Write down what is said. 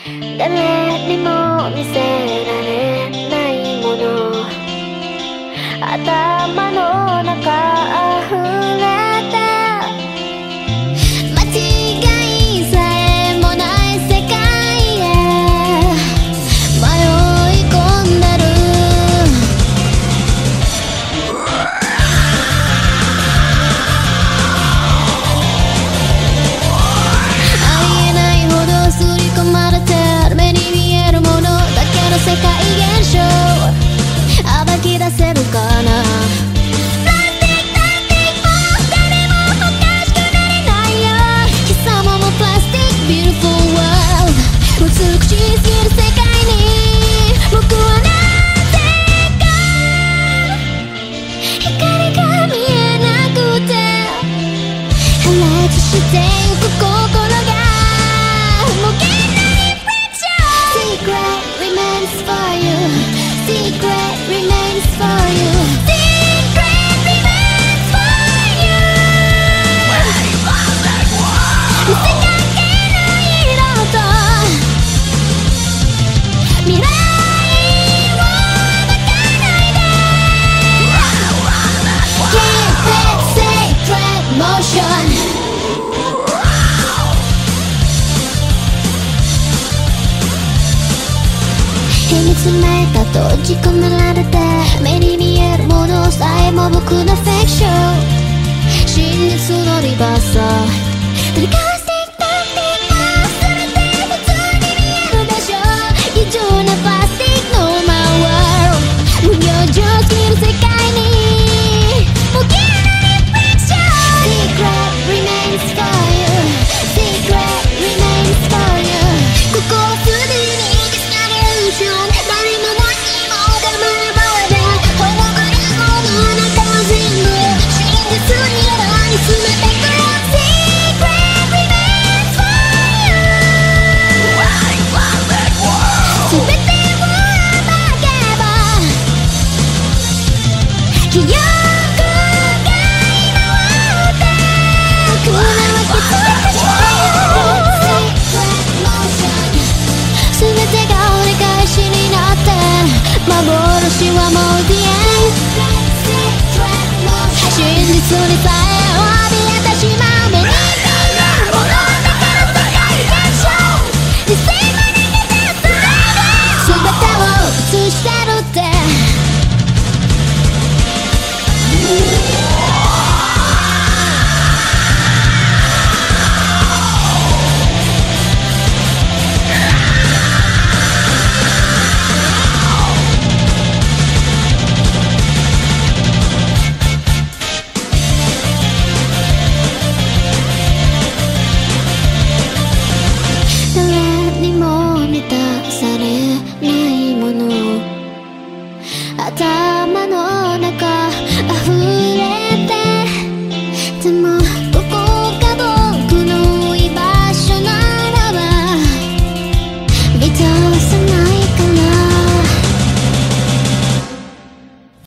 誰にも見せられないもの、頭の中溢れて間違いさえもない世界へ迷い込んでる。ありえないほど刷り込まれてる目に見えるものだけの世界現象、暴き出せるかな。プラスティック、プラスティック、もう誰もおかしくなれないよ。貴様もプラスティック、beautiful world、 美しすぎる世界に僕はなぜか光が見えなくて破裂してゆく心が無限なリフレクション。 Secret remains for you, secret remains for you, secret remains for you。 見せかけない色と未来を暴かないで。 Keep it sacred motion。火に詰めた閉じ込められて目に見えるものさえも僕のフィクション、真実のリバーサー。誰かがしてきたって全て普通に見えるでしょ。異常なプラスティックのマワールド、無表情すぎる世界に無限なリフレクション。 Secret remains for you, secret remains for you。 ここはすでに誰も何も構えばでほぼグリーンのあなたの全部真実に見つめてくる。 Secret remains for you。 全てを暴けば記憶が今を追ってくらわけつけてしまう。 Secret motion。 全てが折り返しになって幻はもう The end。 真実にさえ怯えてしまう目に見えるものだけの世界現象、理性まで消せない全てを映してるって。誰にも満たされないもの、頭